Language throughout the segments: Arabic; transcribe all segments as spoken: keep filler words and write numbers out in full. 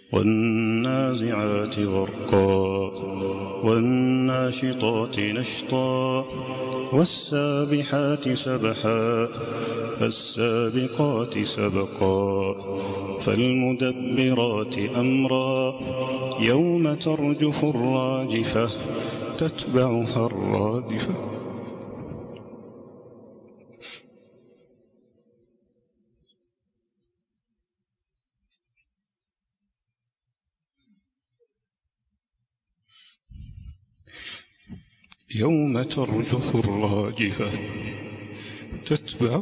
والنازعات غرقا والناشطات نشطا والسابحات سبحا فالسابقات سبقا فالمدبرات أمرا يوم ترجف الراجفة تتبعها الرادفة يوم ترجف الراجفة تتبع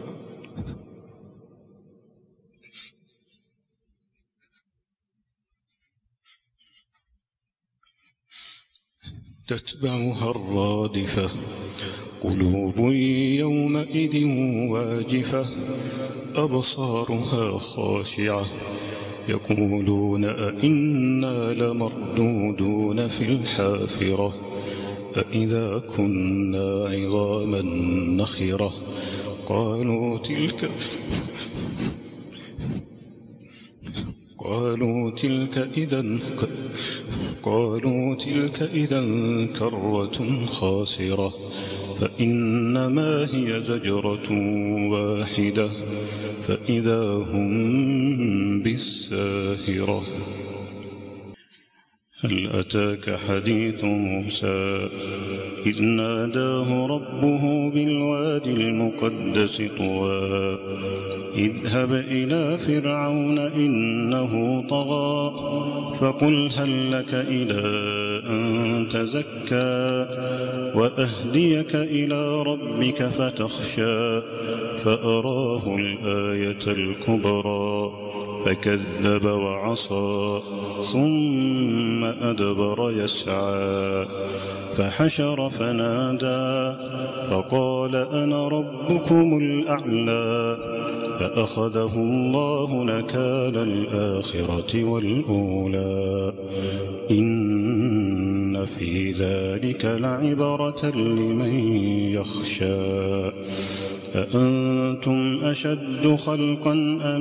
تتبعها الرادفة قلوب يومئذ واجفة أبصارها خاشعة يقولون أئنا لمردودون في الحافرة أئذا كنا عظاما نخرة قالوا تلك قالوا تلك إذا قالوا تلك إذا كرة خاسرة فإنما هي زجرة واحدة فإذا هم بالساهرة هل أتاك حديث موسى إذ ناداه ربه بالوادي المقدس طوى اذهب إلى فرعون إنه طغى فقل هل لك إلى أن تزكى وأهديك إلى ربك فتخشى فأراه الآية الكبرى فكذب وعصى ثم أدبر يسعى فحشر فنادى فقال أنا ربكم الأعلى فأخذه الله نكال الآخرة والأولى إن في ذلك لعبرة لمن يخشى أأنتم أشد خلقا أم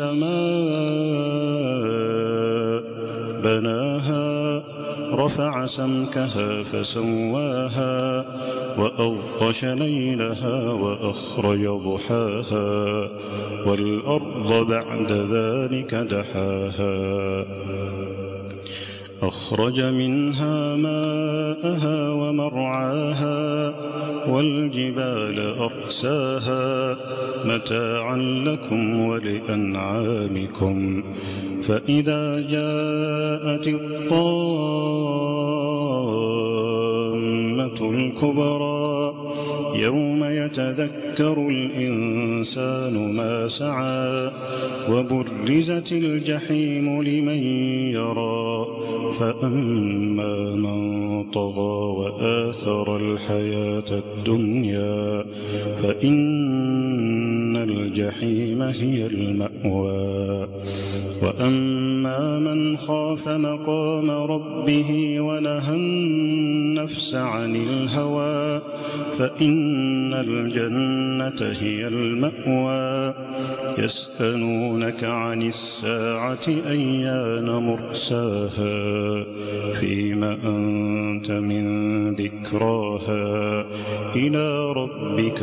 السماء بناها رفع سمكها فسواها وأغطش ليلها وأخرج ضحاها والأرض بعد ذلك دحاها أخرج منها ماءها ومرعاها والجبال أرساها متاعا لكم ولأنعامكم فإذا جاءت الطامة الكبرى يوم يتذكر الإنسان ما سعى وبرزت الجحيم لمن يرى فأما من طغى وآثر الحياة الدنيا فإن الجحيم هي المأوى وأما من خاف مقام ربه ونهى النفس عن الهوى فإن الجنة هي المأوى يسألونك عن الساعة أيان مرساها فيم أنت من ذكراها إلى ربك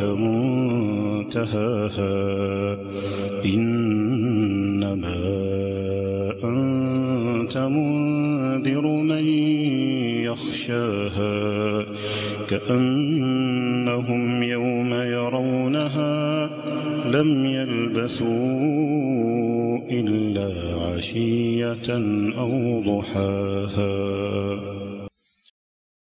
منتهاها إنما أنت منذر من يخشاها كأنهم يوم يرونها لم يلبثوا إلا عشية أو ضحاها.